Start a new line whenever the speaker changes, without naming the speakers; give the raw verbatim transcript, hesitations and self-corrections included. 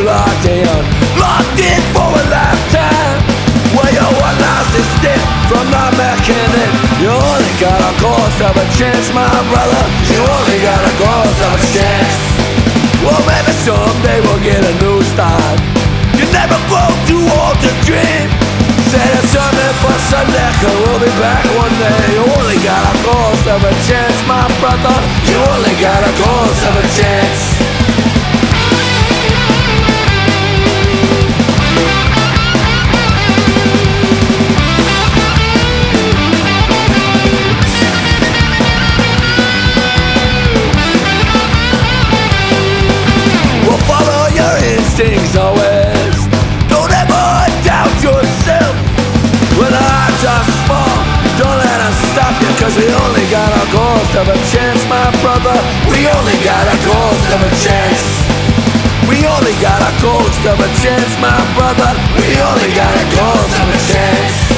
locked in, locked in for a lifetime. Well, you're one last step from not making it. You only got a ghost of a chance, my brother. You only got a ghost of a chance. Well, maybe someday we'll get a new start. You never grow too old to dream. Say it's something for some liquor, we'll be back one day. You only got a ghost of a chance, my brother. You only got a ghost of a chance. Well, follow your instincts always. Don't ever doubt yourself. When our hearts are small, don't let us stop you, cause we only got a ghost of a chance, my brother. We only got a ghost of a chance. We only got a ghost of a chance, my brother. We only got a ghost of a chance.